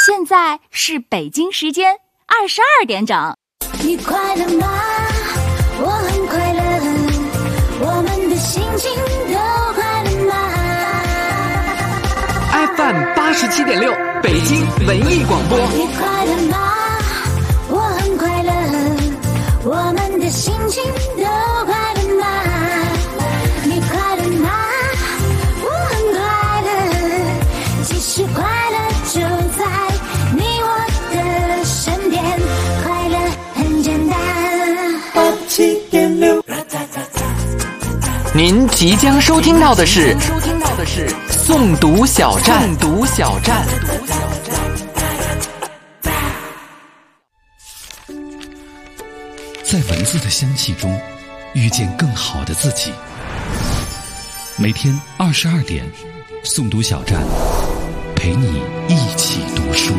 现在是北京时间22点整。 你快乐吗？我很快乐，我们的心情都快乐吗？ FM 87.6北京文艺广播。 你快乐吗？我很快乐，我们的心情都快乐吗？你快乐吗？我很快乐，其实快乐就在你我的身边，快乐很简单。87.6。 您即将收听到的是诵读小站。 在文字的香气中遇见更好的自己。每天22点，诵读小站陪你一起读书。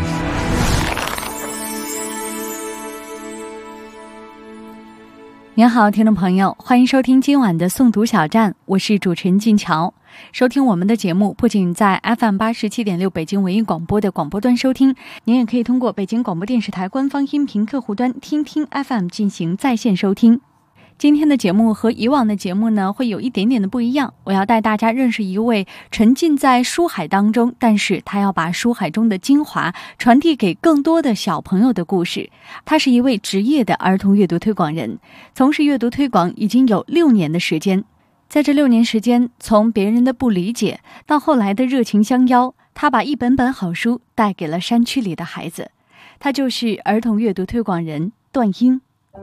您好，听众朋友，欢迎收听今晚的诵读小站，我是主持人静乔。收听我们的节目不仅在 FM 87.6北京文艺广播的广播端收听，您也可以通过北京广播电视台官方音频客户端听听 FM 进行在线收听。今天的节目和以往的节目呢，会有一点点的不一样。我要带大家认识一位沉浸在书海当中，但是他要把书海中的精华传递给更多的小朋友的故事。他是一位职业的儿童阅读推广人，从事阅读推广已经有6年的时间。在这6年时间，从别人的不理解到后来的热情相邀，他把一本本好书带给了山区里的孩子。他就是儿童阅读推广人段英。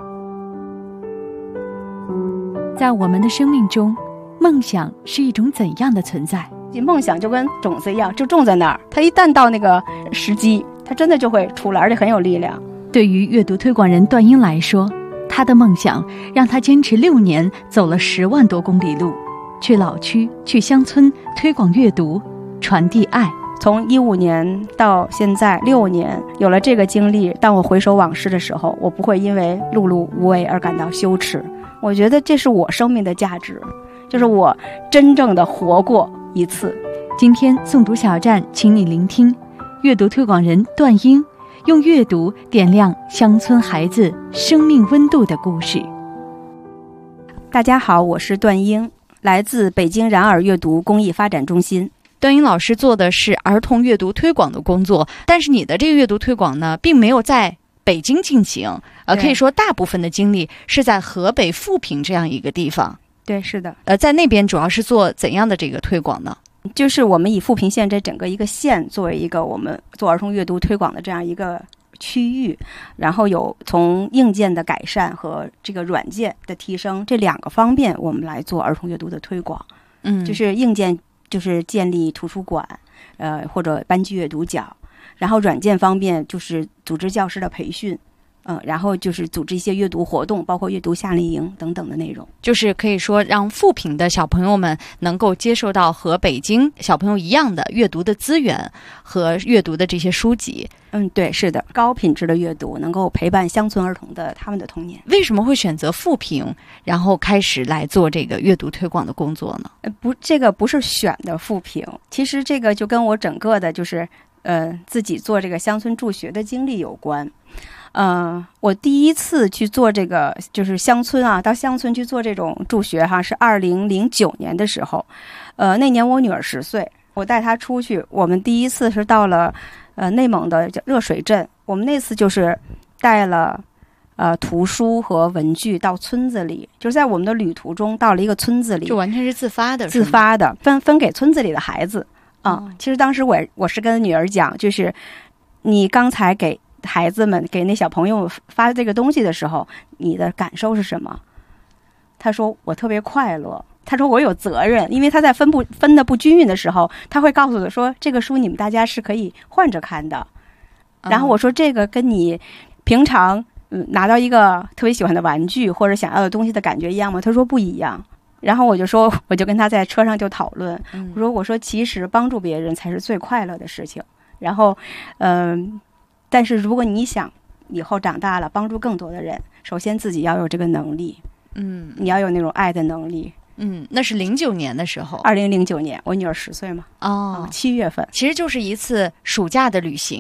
在我们的生命中，梦想是一种怎样的存在？ 梦想就跟种子一样，就种在那儿，它一旦到那个时机，它真的就会出来，而且很有力量。 对于阅读推广人段英来说，他的梦想让他坚持6年，走了10万多公里路，去老区，去乡村，推广阅读，传递爱。 从15年到现在6年，有了这个经历，当我回首往事的时候，我不会因为碌碌无为而感到羞耻。我觉得这是我生命的价值，就是我真正的活过一次。 今天诵读小站，请你聆听阅读推广人段英用阅读点亮乡村孩子生命温度的故事。 大家好，我是段英，来自北京然尔阅读公益发展中心。 段英老师做的是儿童阅读推广的工作，但是你的这个阅读推广呢，并没有在北京进行，可以说大部分的精力是在河北富平这样一个地方。 对，是的。 在那边主要是做怎样的这个推广呢？ 就是我们以富平县这整个一个县作为一个我们做儿童阅读推广的这样一个区域，然后有从硬件的改善和这个软件的提升这2个方面，我们来做儿童阅读的推广。就是硬件就是建立图书馆，或者班级阅读角。然后软件方面就是组织教师的培训，然后就是组织一些阅读活动，包括阅读夏令营等等的内容。就是可以说让富平的小朋友们能够接受到和北京小朋友一样的阅读的资源和阅读的这些书籍。对，是的，高品质的阅读能够陪伴乡村儿童的他们的童年。为什么会选择富平，然后开始来做这个阅读推广的工作呢？这个不是选的富平，其实这个就跟我整个的就是自己做这个乡村助学的经历有关。我第一次去做这个就是乡村啊，到乡村去做这种助学哈，是2009年的时候。那年我女儿10岁，我带她出去，我们第一次是到了内蒙的热水镇。我们那次就是带了图书和文具到村子里，就是在我们的旅途中到了一个村子里，就完全是自发的分给村子里的孩子。其实当时我是跟女儿讲，就是你刚才给孩子们给那小朋友发这个东西的时候，你的感受是什么？他说我特别快乐，他说我有责任，因为他在分的不均匀的时候，他会告诉我说这个书你们大家是可以换着看的。然后我说这个跟你平常拿到一个特别喜欢的玩具或者想要的东西的感觉一样吗？他说不一样。然后我就跟他在车上就讨论，我说其实帮助别人才是最快乐的事情。然后但是如果你想以后长大了帮助更多的人，首先自己要有这个能力，你要有那种爱的能力。那是09年的时候，2009年我女儿10岁嘛，7月份，其实就是一次暑假的旅行，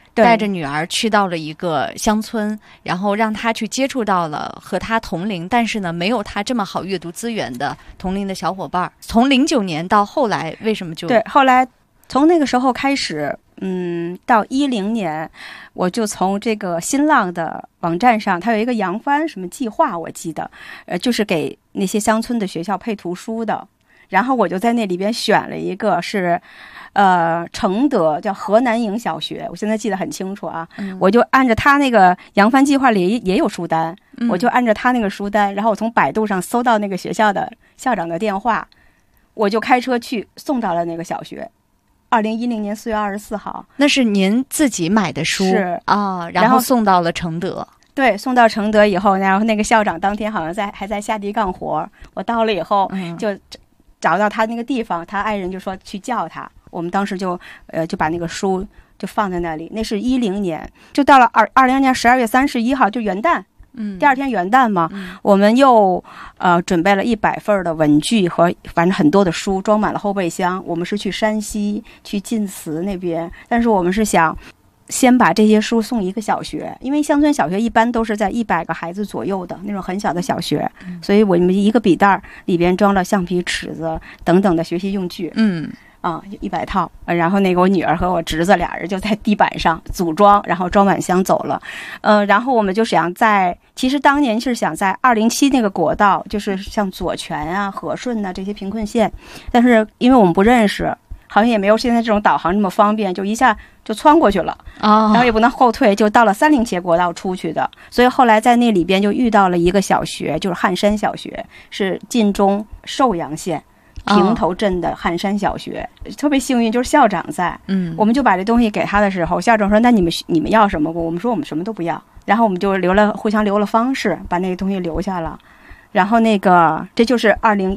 对带着女儿去到了一个乡村，然后让她去接触到了和她同龄，但是呢没有她这么好阅读资源的同龄的小伙伴。从09年到后来，为什么就对，后来从那个时候开始，到10年，我就从这个新浪的网站上，它有一个扬帆什么计划，我记得，就是给那些乡村的学校配图书的。然后我就在那里边选了一个是，承德叫河南营小学，我现在记得很清楚啊。我就按照他那个扬帆计划里也有书单，我就按照他那个书单，然后我从百度上搜到那个学校的校长的电话，我就开车去送到了那个小学。2010年4月24号， 那是您自己买的书是啊，然后送到了承德。 对，送到承德以后，然后那个校长当天好像还在下地干活，我到了以后就找到他那个地方，他爱人就说去叫他，我们当时就把那个书就放在那里。那是10年，就到了20年12月31号，就元旦，第二天元旦嘛，我们又准备了100份的文具和反正很多的书，装满了后备箱。我们是去山西去晋祠那边，但是我们是想先把这些书送一个小学，因为乡村小学一般都是在100个孩子左右的那种很小的小学，所以我们一个笔袋里边装了橡皮、尺子等等的学习用具，100套。然后那个我女儿和我侄子俩人就在地板上组装，然后装满箱走了。然后我们就想其实当年是想在207那个国道，就是像左权啊、和顺啊这些贫困县，但是因为我们不认识，好像也没有现在这种导航这么方便，就一下就穿过去了，然后也不能后退，就到了307国道出去的。所以后来在那里边就遇到了一个小学，就是汉山小学，是晋中寿阳县平头镇的汉山小学，特别幸运，就是校长在，我们就把这东西给他的时候，校长说：“那你们要什么？”我们说我们什么都不要，然后我们就互相留了方式，把那个东西留下了。然后这就是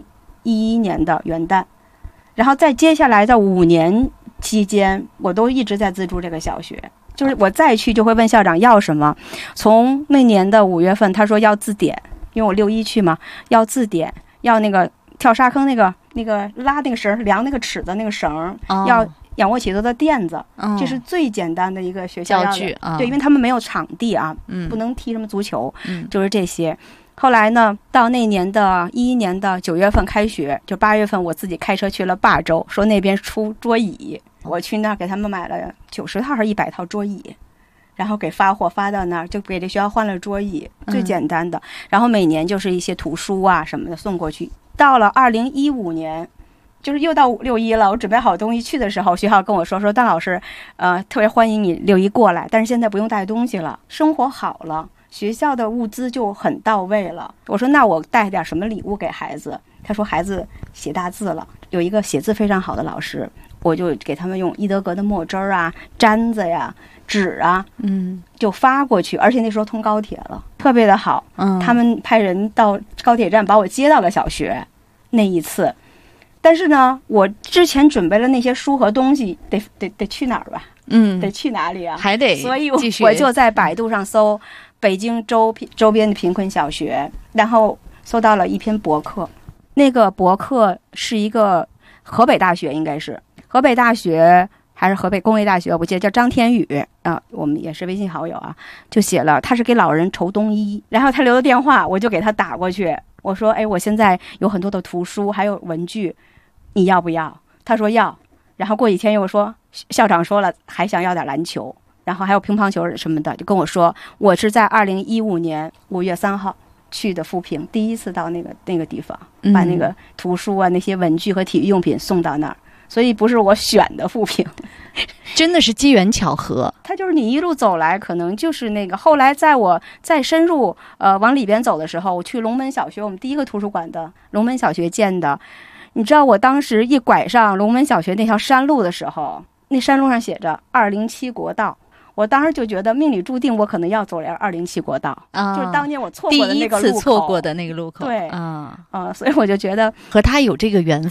2011年的元旦。然后在接下来的5年期间，我都一直在资助这个小学，就是我再去就会问校长要什么。从那年的5月份，他说要字典，因为我6·1去嘛，要字典，要那个跳沙坑那个拉那个绳量那个尺的那个绳，要仰卧起坐的垫子，这是最简单的一个学校教具啊。 对，因为他们没有场地啊，不能踢什么足球，就是这些。后来呢，到那年的11年的9月份开学，就8月份我自己开车去了霸州，说那边出桌椅，我去那儿给他们买了90套还是100套桌椅，然后给发货发到那儿，就给这学校换了桌椅，最简单的。然后每年就是一些图书啊什么的送过去。到了2015年，就是又到6·1了，我准备好东西去的时候，学校跟我说段老师，特别欢迎你6·1过来，但是现在不用带东西了，生活好了。学校的物资就很到位了。我说那我带点什么礼物给孩子？他说孩子写大字了，有一个写字非常好的老师，我就给他们用伊德格的墨汁啊、毡子呀、纸啊，就发过去。而且那时候通高铁了，特别的好。他们派人到高铁站把我接到了小学那一次。但是呢，我之前准备了那些书和东西，得去哪儿吧？得去哪里啊？ 还得所以我就在百度上搜北京周边的贫困小学，然后搜到了一篇博客。那个博客是一个河北大学，应该是河北大学还是河北工业大学，我记得叫张天宇啊，我们也是微信好友啊，就写了他是给老人筹冬衣，然后他留的电话，我就给他打过去，我说我现在有很多的图书还有文具，你要不要？他说要。然后过几天又说校长说了还想要点篮球，然后还有乒乓球什么的，就跟我说我是在2015年5月3号去的富平，第一次到那个地方，把那个图书啊那些文具和体育用品送到那儿，所以不是我选的富平， 真的是机缘巧合。 它就是你一路走来，可能就是那个。后来在我再深入往里边走的时候，我去龙门小学，我们第一个图书馆的龙门小学建的。你知道我当时一拐上龙门小学那条山路的时候，那山路上写着207国道，我当时就觉得命里注定我可能要走207国道，就是当年我错过的那个路口， 第一次错过的那个路口。 对，所以我就觉得和他有这个缘分。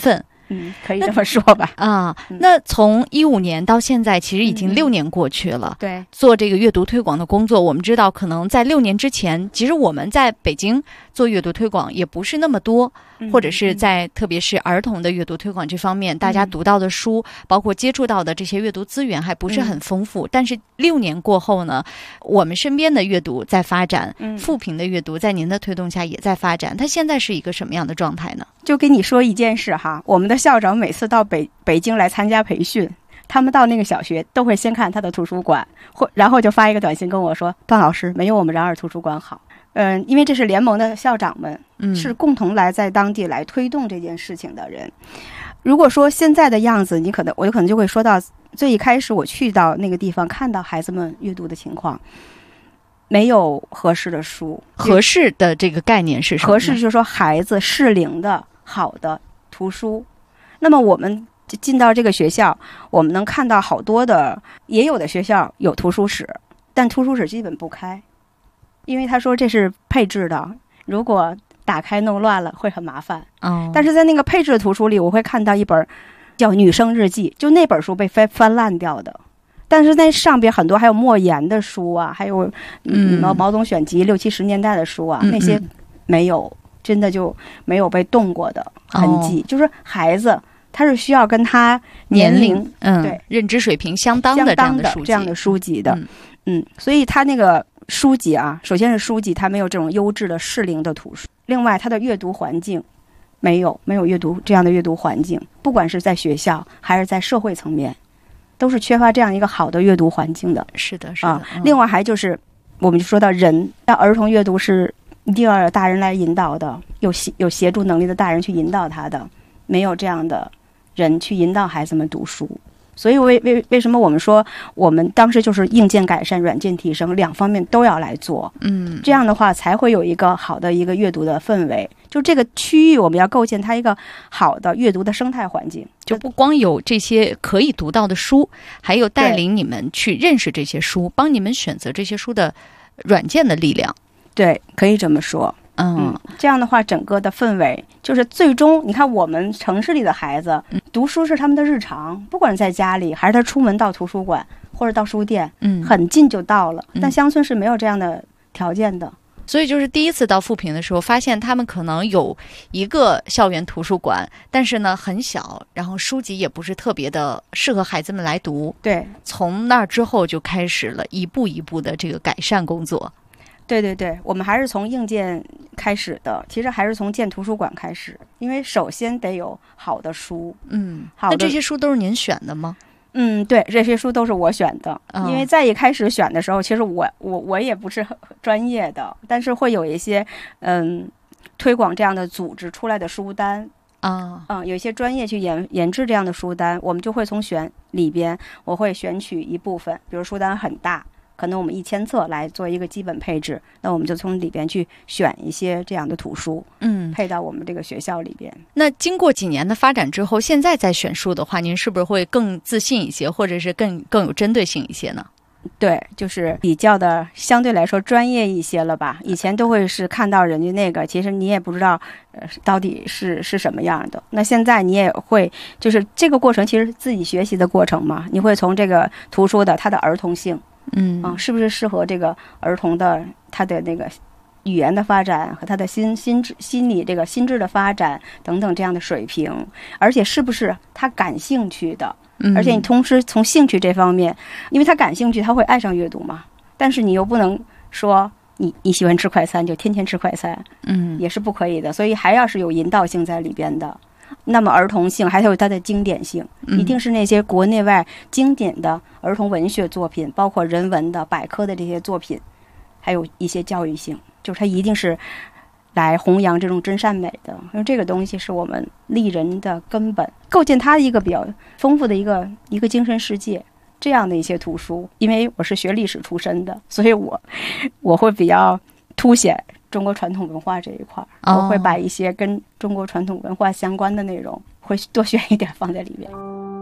可以这么说吧。 那从15年到现在，其实已经6年过去了。 对， 做这个阅读推广的工作，我们知道，可能在6年之前，其实我们在北京做阅读推广也不是那么多，或者是在特别是儿童的阅读推广这方面，大家读到的书，包括接触到的这些阅读资源还不是很丰富。但是6年过后呢，我们身边的阅读在发展，富平的阅读在您的推动下也在发展。它现在是一个什么样的状态呢？ 就跟你说一件事哈，我们的校长每次到北京来参加培训，他们到那个小学都会先看他的图书馆，然后就发一个短信跟我说，段老师没有我们然尔图书馆好。因为这是联盟的校长们，是共同来在当地来推动这件事情的人。如果说现在的样子，我有可能就会说到最一开始我去到那个地方看到孩子们阅读的情况，没有合适的书。 合适的这个概念是什么？ 合适就是说孩子适龄的好的图书。那么我们进到这个学校，我们能看到好多的，也有的学校有图书室，但图书室基本不开，因为他说这是配置的，如果打开弄乱了会很麻烦。但是在那个配置的图书里，我会看到一本叫《女生日记》，就那本书被翻烂掉的。但是在上边很多还有莫言的书啊，还有毛总选集60、70年代的书啊，那些没有，真的就没有被动过的痕迹。就是孩子他是需要跟他年龄对认知水平相当的这样的书籍的。 所以他那个书籍啊，首先是书籍它没有这种优质的适龄的图书，另外它的阅读环境没有阅读这样的阅读环境，不管是在学校还是在社会层面，都是缺乏这样一个好的阅读环境的。 是的另外还就是我们就说到人，要儿童阅读是一定要有大人来引导的，有协助能力的大人去引导他的，没有这样的人去引导孩子们读书。所以为什么我们说我们当时就是硬件改善软件提升两方面都要来做，这样的话才会有一个好的一个阅读的氛围。就这个区域我们要构建它一个好的阅读的生态环境， 就不光有这些可以读到的书，还有带领你们去认识这些书，帮你们选择这些书的软件的力量。 对，可以这么说。这样的话整个的氛围就是最终你看我们城市里的孩子读书是他们的日常，不管在家里还是他出门到图书馆或者到书店，很近就到了。但乡村是没有这样的条件的。 所以就是第一次到富平的时候，发现他们可能有一个校园图书馆，但是呢很小，然后书籍也不是特别的适合孩子们来读。 对， 从那之后就开始了一步一步的这个改善工作。 对，我们还是从硬件开始的，其实还是从建图书馆开始，因为首先得有好的书。 那这些书都是您选的吗？ 对，这些书都是我选的。因为在一开始选的时候，其实我也不是很专业的，但是会有一些推广这样的组织出来的书单有一些专业去研制这样的书单，我们就会从里边我会选取一部分，比如书单很大，可能我们1000册来做一个基本配置，那我们就从里边去选一些这样的图书，配到我们这个学校里边。 那经过几年的发展之后，现在在选书的话，您是不是会更自信一些，或者是更有针对性一些呢？ 对，就是比较的相对来说专业一些了吧。以前都会是看到人家那个，其实你也不知道到底是什么样的。那现在你也会，就是这个过程其实自己学习的过程嘛，你会从这个图书的它的儿童性是不是适合这个儿童的他的那个语言的发展和他的心理这个心智的发展等等这样的水平，而且是不是他感兴趣的，而且你同时从兴趣这方面，因为他感兴趣他会爱上阅读嘛，但是你又不能说你喜欢吃快餐就天天吃快餐，也是不可以的，所以还要是有引导性在里边的。那么儿童性还有它的经典性，一定是那些国内外经典的儿童文学作品，包括人文的百科的这些作品，还有一些教育性，就是它一定是来弘扬这种真善美的，因为这个东西是我们立人的根本，构建它一个比较丰富的一个精神世界。这样的一些图书，因为我是学历史出身的，所以我会比较凸显中国传统文化这一块，我会把一些跟中国传统文化相关的内容会多选一点放在里面。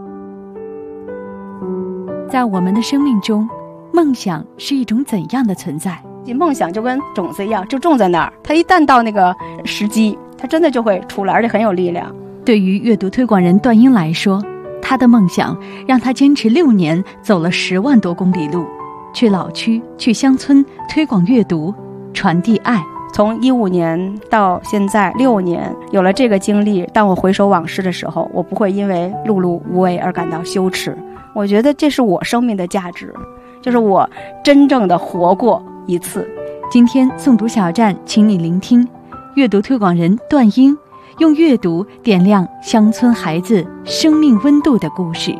在我们的生命中，梦想是一种怎样的存在？ 梦想就跟种子一样，就种在那儿，它一旦到那个时机，它真的就会出来，而且很有力量。 对于阅读推广人段英来说，他的梦想让他坚持6年，走了10万多公里路，去老区、去乡村推广阅读，传递爱。 从15年到现在6年，有了这个经历，当我回首往事的时候，我不会因为碌碌无为而感到羞耻。我觉得这是我生命的价值，就是我真正的活过一次。 今天诵读小站，请你聆听阅读推广人段英用阅读点亮乡村孩子生命温度的故事。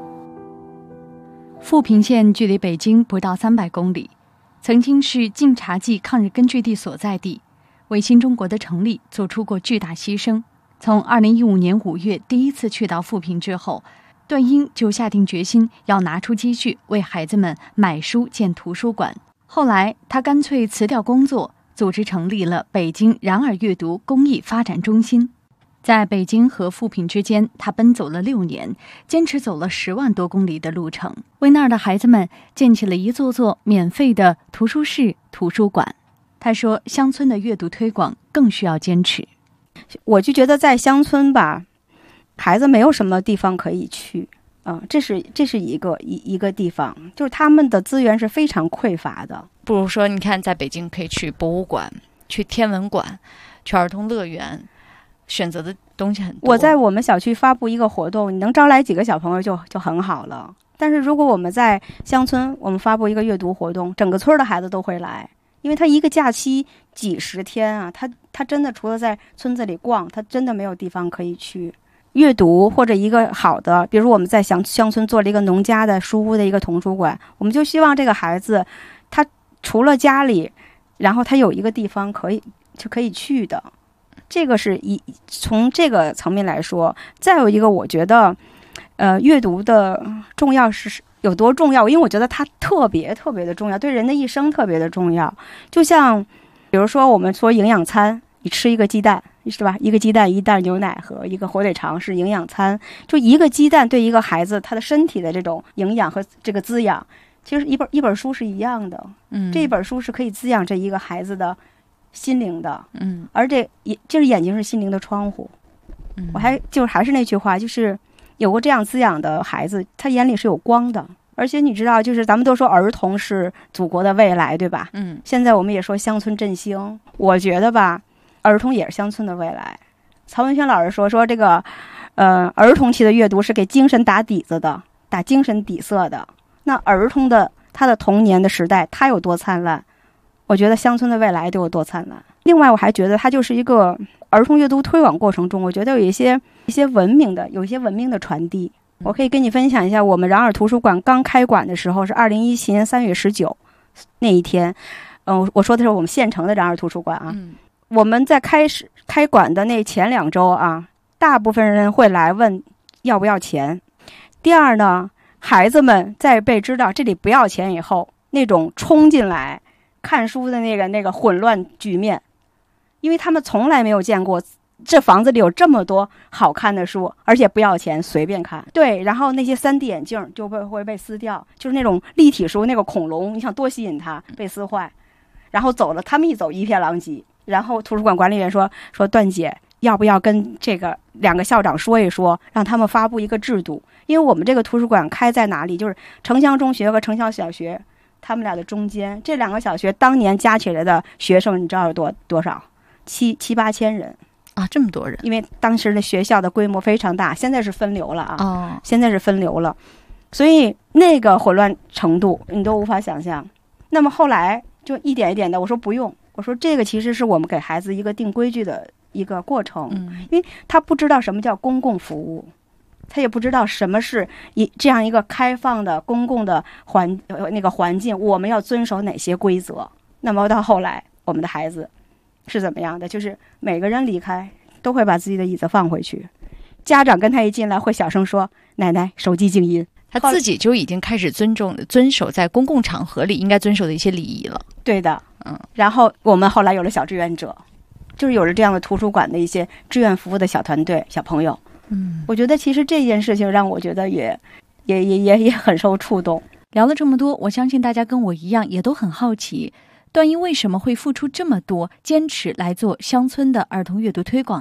富平县距离北京不到300公里，曾经是晋察冀抗日根据地所在地，为新中国的成立做出过巨大牺牲。从2015年5月第一次去到富平之后，段英就下定决心要拿出积蓄为孩子们买书建图书馆。后来他干脆辞掉工作，组织成立了北京然尔阅读公益发展中心。在北京和富平之间，他奔走了6年，坚持走了10万多公里的路程，为那儿的孩子们建起了一座座免费的图书室、图书馆。他说，乡村的阅读推广更需要坚持。 我就觉得在乡村吧，孩子没有什么地方可以去这是一个地方，就是他们的资源是非常匮乏的。 不如说，你看，在北京可以去博物馆、去天文馆、去儿童乐园，选择的东西很多。 我在我们小区发布一个活动，你能招来几个小朋友就很好了。但是如果我们在乡村，我们发布一个阅读活动，整个村的孩子都会来，因为他一个假期几10天啊，他真的除了在村子里逛，他真的没有地方可以去。阅读或者一个好的，比如我们在乡村做了一个农家的书屋的一个童书馆，我们就希望这个孩子他除了家里，然后他有一个地方可以去的。这个是从这个层面来说。再有一个，我觉得阅读的重要是有多重要，因为我觉得它特别特别的重要，对人的一生特别的重要。就像比如说我们说营养餐，你吃一个鸡蛋是吧？一个鸡蛋、一袋牛奶和一个火腿肠是营养餐。就一个鸡蛋对一个孩子他的身体的这种营养和这个滋养，其实一本书是一样的。这一本书是可以滋养这一个孩子的心灵的。而就是眼睛是心灵的窗户。我还是那句话，就是有过这样滋养的孩子，他眼里是有光的。而且你知道，就是咱们都说儿童是祖国的未来，对吧？现在我们也说乡村振兴，我觉得吧，儿童也是乡村的未来。曹文轩老师说这个儿童期的阅读是给精神打底子的，打精神底色的。那儿童的他的童年的时代他有多灿烂，我觉得乡村的未来都有多灿烂。另外我还觉得它就是一个儿童阅读推广过程中，我觉得有一些文明的传递。我可以跟你分享一下，我们然尔图书馆刚开馆的时候是2017年3月19那一天。我说的是我们县城的然尔图书馆啊。我们在开馆的那前2周啊，大部分人会来问要不要钱。第二呢，孩子们在被知道这里不要钱以后，那种冲进来看书的那个混乱局面，因为他们从来没有见过这房子里有这么多好看的书，而且不要钱，随便看。对，然后那些3D 眼镜就会被撕掉，就是那种立体书，那个恐龙，你想多吸引他，被撕坏，然后走了，他们一走一片狼藉。然后图书馆管理员说段姐，要不要跟这个2个校长说一说，让他们发布一个制度？因为我们这个图书馆开在哪里，就是城乡中学和城乡小学他们俩的中间。这2个小学当年加起来的学生，你知道有多少？7、8千人啊，这么多人！因为当时的学校的规模非常大，现在是分流了啊。现在是分流了，所以那个混乱程度你都无法想象。那么后来就一点一点的，我说不用，我说这个其实是我们给孩子一个定规矩的一个过程。因为他不知道什么叫公共服务，他也不知道什么是这样一个开放的公共的环境，我们要遵守哪些规则。那么到后来我们的孩子是怎么样的，就是每个人离开都会把自己的椅子放回去，家长跟他一进来会小声说奶奶手机静音， 他自己就已经开始遵守在公共场合里应该遵守的一些礼仪了。 对的。然后我们后来有了小志愿者，就是有了这样的图书馆的一些志愿服务的小团队小朋友。我觉得其实这件事情让我觉得也很受触动。 聊了这么多，我相信大家跟我一样也都很好奇，段英为什么会付出这么多坚持来做乡村的儿童阅读推广呢？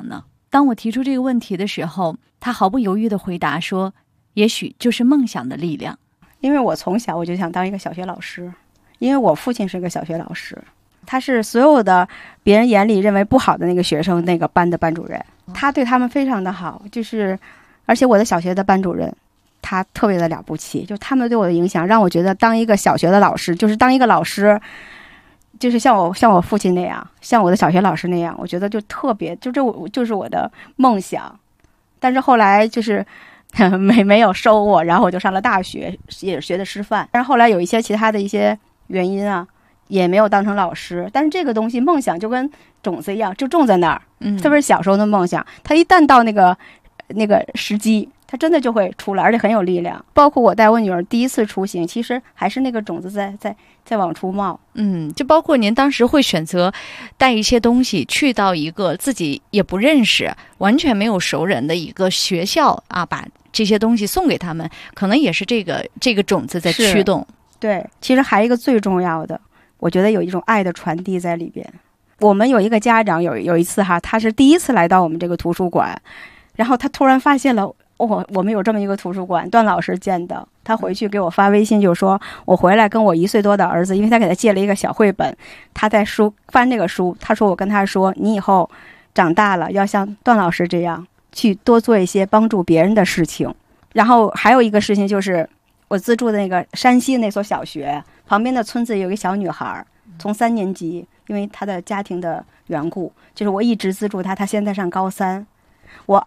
当我提出这个问题的时候，他毫不犹豫地回答说，也许就是梦想的力量。 因为我从小我就想当一个小学老师，因为我父亲是个小学老师，他是所有的别人眼里认为不好的那个学生那个班的班主任，他对他们非常的好，就是而且我的小学的班主任他特别的了不起，就他们对我的影响让我觉得当一个小学的老师，就是当一个老师，就是像我父亲那样，像我的小学老师那样，我觉得就特别，就是我的梦想。但是后来就是没有收我，然后我就上了大学，也学的师范。但是后来有一些其他的一些原因啊，也没有当成老师。但是这个东西，梦想就跟种子一样，就种在那儿。特别是小时候的梦想，它一旦到那个时机，它真的就会出来，而且很有力量。包括我带我女儿第一次出行，其实还是那个种子在往出冒。 就包括您当时会选择带一些东西去到一个自己也不认识、完全没有熟人的一个学校啊，把这些东西送给他们，可能也是这个种子在驱动。 对，其实还有一个最重要的，我觉得有一种爱的传递在里边。我们有一个家长有一次哈，他是第一次来到我们这个图书馆，然后他突然发现了我们有这么一个图书馆，段老师建的。他回去给我发微信就说，我回来跟我1岁多的儿子，因为他给他借了一个小绘本，他在翻这个书，他说我跟他说，你以后长大了要像段老师这样去多做一些帮助别人的事情。然后还有一个事情就是我资助的那个山西那所小学旁边的村子有一个小女孩，从3年级，因为她的家庭的缘故，就是我一直资助她，她现在上高3。我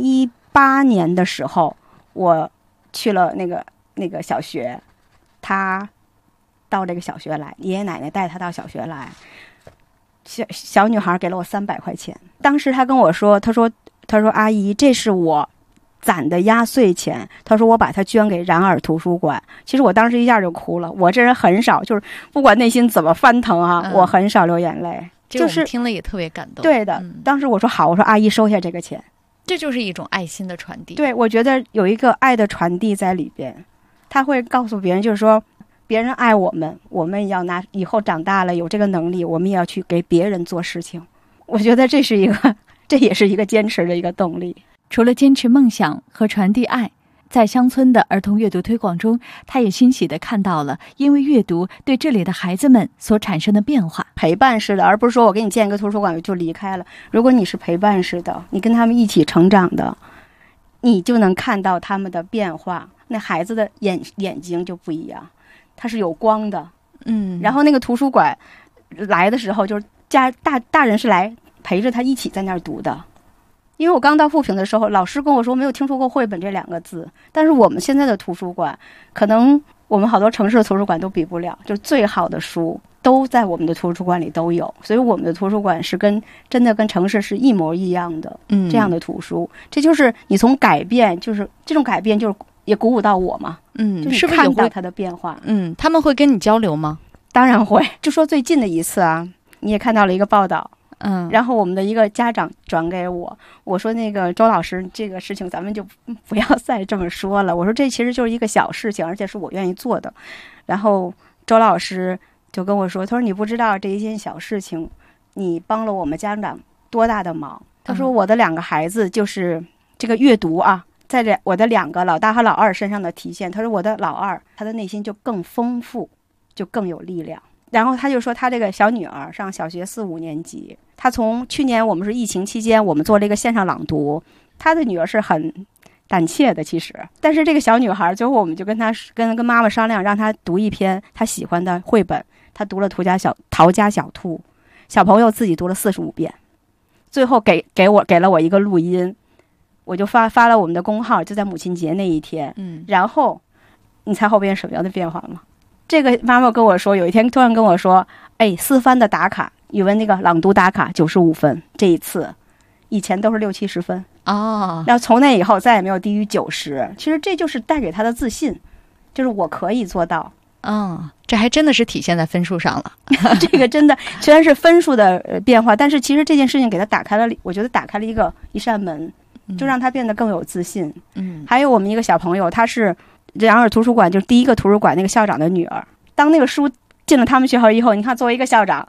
2018年的时候，我去了那个小学，她到这个小学来，爷爷奶奶带她到小学来，小女孩给了我300块钱。当时她跟我说，她说阿姨，这是我攒的压岁钱，他说我把它捐给然尔图书馆。其实我当时一下就哭了，我这人很少，就是不管内心怎么翻腾啊，我很少流眼泪。 就是听了也特别感动。 对的，当时我说好，我说阿姨收下这个钱， 这就是一种爱心的传递。 对，我觉得有一个爱的传递在里边，他会告诉别人，就是说别人爱我们，我们要以后长大了有这个能力，我们也要去给别人做事情。我觉得这也是一个坚持的一个动力。 除了坚持梦想和传递爱，在乡村的儿童阅读推广中，他也欣喜地看到了因为阅读对这里的孩子们所产生的变化。 陪伴式的，而不是说我给你建一个图书馆我就离开了。如果你是陪伴式的，你跟他们一起成长的，你就能看到他们的变化。那孩子的眼睛就不一样，它是有光的。然后那个图书馆来的时候，就是大人是来陪着他一起在那儿读的。因为我刚到富平的时候，老师跟我说没有听说过绘本这2个字，但是我们现在的图书馆，可能我们好多城市的图书馆都比不了，就是最好的书都在我们的图书馆里都有，所以我们的图书馆是真的跟城市是一模一样的。这样的图书，这就是你从改变，就是这种改变，就是也鼓舞到我嘛。就是看到它的变化。 他们会跟你交流吗？ 当然会。就说最近的一次啊，你也看到了一个报道。然后我们的一个家长转给我说那个周老师，这个事情咱们就不要再这么说了。我说这其实就是一个小事情，而且是我愿意做的。然后周老师就跟我说，他说你不知道这一件小事情，你帮了我们家长多大的忙。他说我的2个孩子就是这个阅读啊，在我的2个老大和老二身上的体现。他说我的老二他的内心就更丰富，就更有力量。然后他就说他这个小女儿上小学4、5年级，他从去年我们是疫情期间，我们做了一个线上朗读，他的女儿是很胆怯的其实，但是这个小女孩最后我们就跟妈妈商量，让她读一篇她喜欢的绘本，她读了陶家小兔，小朋友自己读了45遍，最后给了我一个录音，我就发了我们的公号，就在母亲节那一天。然后你猜后边什么样的变化吗？这个妈妈跟我说，有一天突然跟我说，4番的打卡，语文那个朗读打卡95分，这一次，以前都是60、70分然后从那以后再也没有低于90。其实这就是带给他的自信，就是我可以做到。 这还真的是体现在分数上了。 这个真的虽然是分数的变化，但是其实这件事情给他打开了，我觉得打开了一扇门，就让他变得更有自信。还有我们一个小朋友，他是然尔图书馆就是第一个图书馆那个校长的女儿。当那个书进了他们学校以后，你看作为一个校长，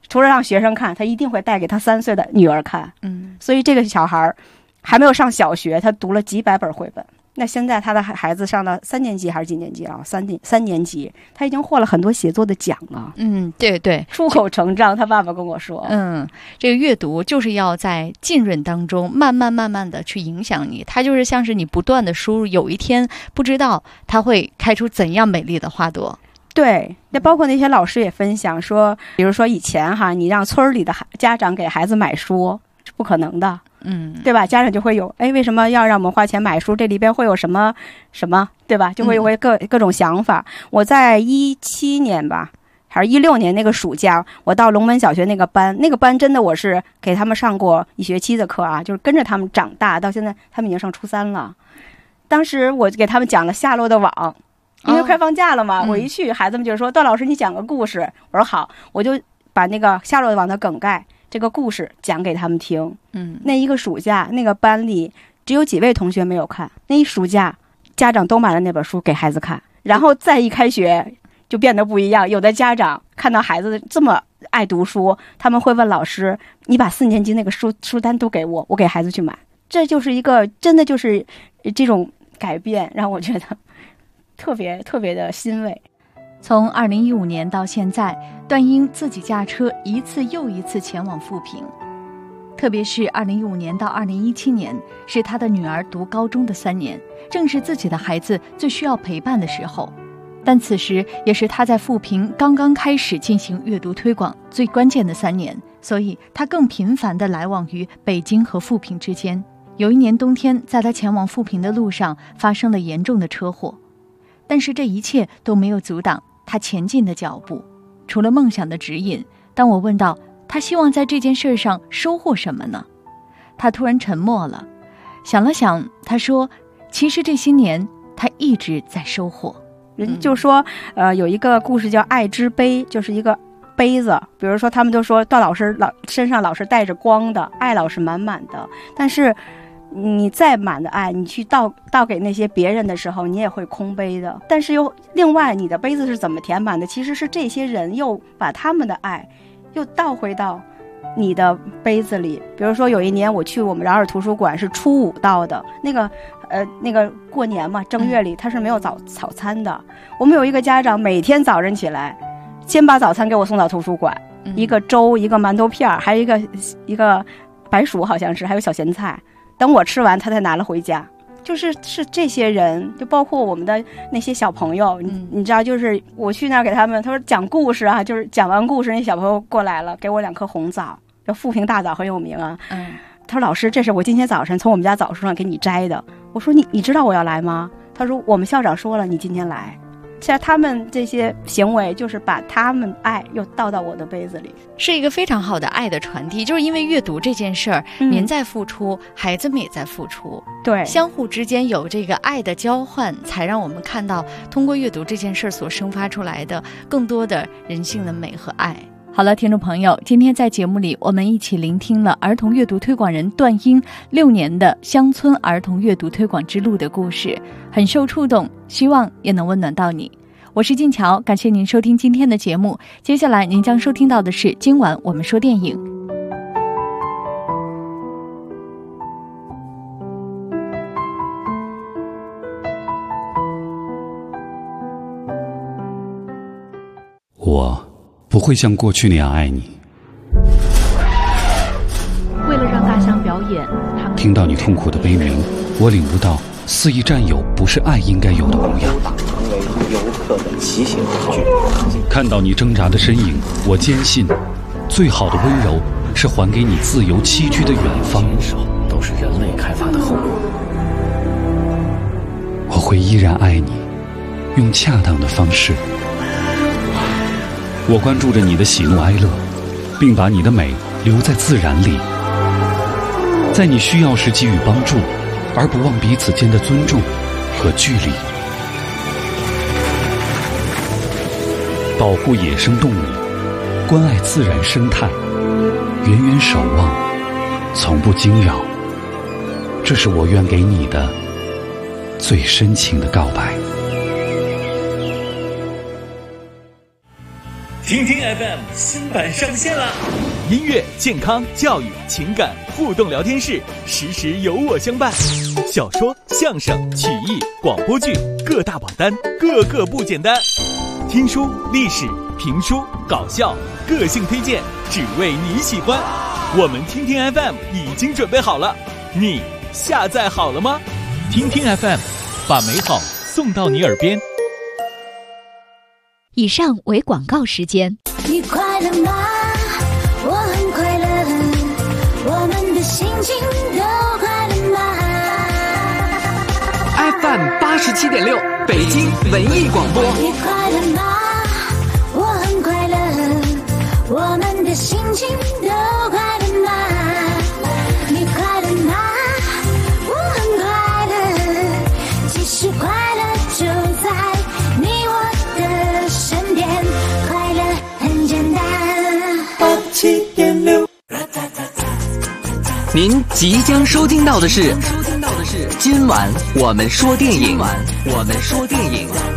除了让学生看，他一定会带给他3岁的女儿看。所以这个小孩还没有上小学，他读了几百本绘本。那现在他的孩子上了3年级还是几年级啊？3年级，他已经获了很多写作的奖了。 对对， 出口成章。他爸爸跟我说， 这个阅读就是要在浸润当中慢慢的去影响你，它就是像是你不断的输入，有一天不知道它会开出怎样美丽的花朵。 对，那包括那些老师也分享说，比如说以前你让村里的家长给孩子买书是不可能的。对吧？家长就会有，为什么要让我们花钱买书？这里边会有什么什么，对吧？就会有各种想法。我在17年吧，还是16年那个暑假，我到龙门小学那个班真的我是给他们上过1学期的课啊，就是跟着他们长大，到现在他们已经上初3了。当时我给他们讲了《夏洛的网》，因为快放假了嘛，我一去，孩子们就说：“段老师，你讲个故事。”我说好，我就把那个《夏洛的网》的梗概。这个故事讲给他们听。那一个暑假，那个班里只有几位同学没有看。那一暑假，家长都买了那本书给孩子看。然后再一开学，就变得不一样。有的家长看到孩子这么爱读书，他们会问老师：“你把4年级那个书单都给我，我给孩子去买。”这就是一个真的就是这种改变，让我觉得特别特别的欣慰。 从2015年到现在，段英自己驾车一次又一次前往富平，特别是2015年到2017年，是他的女儿读高中的3年，正是自己的孩子最需要陪伴的时候。但此时也是他在富平刚刚开始进行阅读推广最关键的3年，所以他更频繁地来往于北京和富平之间。有一年冬天，在他前往富平的路上发生了严重的车祸，但是这一切都没有阻挡他前进的脚步。除了梦想的指引，当我问到他希望在这件事上收获什么呢？他突然沉默了，想了想，他说：“其实这些年他一直在收获。” 人就说，有一个故事叫《爱之杯》，就是一个杯子。比如说，他们都说段老师身上老是带着光的，爱老是满满的。但是你再满的爱，你去倒给那些别人的时候，你也会空杯的。但是又另外，你的杯子是怎么填满的？其实是这些人又把他们的爱又倒回到你的杯子里。比如说有一年我去我们饶尔图书馆，是初5到的，那个过年嘛，正月里他是没有早餐的。我们有一个家长每天早晨起来，先把早餐给我送到图书馆，一个粥，一个馒头片，还有一个白薯，好像是，还有小咸菜。等我吃完，他才拿了回家。是这些人，就包括我们的那些小朋友，你知道，就是我去那儿给他们，他说讲故事啊，就是讲完故事，那小朋友过来了，给我2颗红枣，这富平大枣很有名啊。他说老师，这是我今天早晨从我们家枣树上给你摘的。我说你知道我要来吗？他说我们校长说了，你今天来。其实他们这些行为就是把他们爱又倒到我的杯子里， 是一个非常好的爱的传递。就是因为阅读这件事儿，您在付出，孩子们也在付出， 对， 相互之间有这个爱的交换，才让我们看到通过阅读这件事儿所生发出来的更多的人性的美和爱。 好了，听众朋友，今天在节目里我们一起聆听了儿童阅读推广人段英6年的乡村儿童阅读推广之路的故事，很受触动，希望也能温暖到你。我是静乔，感谢您收听今天的节目。接下来您将收听到的是今晚我们说电影。 我不会像过去那样爱你。 为了让大象表演， 听到你痛苦的悲鸣，我领悟到肆意占有不是爱应该有的模样。 成为游客的骑行工具。 看到你挣扎的身影，我坚信，最好的温柔是还给你自由栖居的远方。 都是人类开发的后果。 我会依然爱你，用恰当的方式。我关注着你的喜怒哀乐，并把你的美留在自然里，在你需要时给予帮助，而不忘彼此间的尊重和距离。保护野生动物，关爱自然生态，远远守望，从不惊扰，这是我愿给你的最深情的告白。 听听 FM 新版上线啦！ 音乐、健康、教育、情感互动聊天室，时时有我相伴。小说、相声、曲艺、广播剧各大榜单，个个不简单。听书、历史、评书、搞笑，个性推荐，只为你喜欢。我们听听 FM 已经准备好了，你下载好了吗？听听 FM， 把美好送到你耳边。 以上为广告时间。 你快乐吗？我很快乐，我们的心情都快乐吗？ FM 87.6北京文艺广播。 你快乐吗？我很快乐，我们的心情都快乐吗？你快乐吗？我很快乐，其实快乐就在你我的身边，快乐很简单。87.6， 您即将收听到的是今晚我们说电影。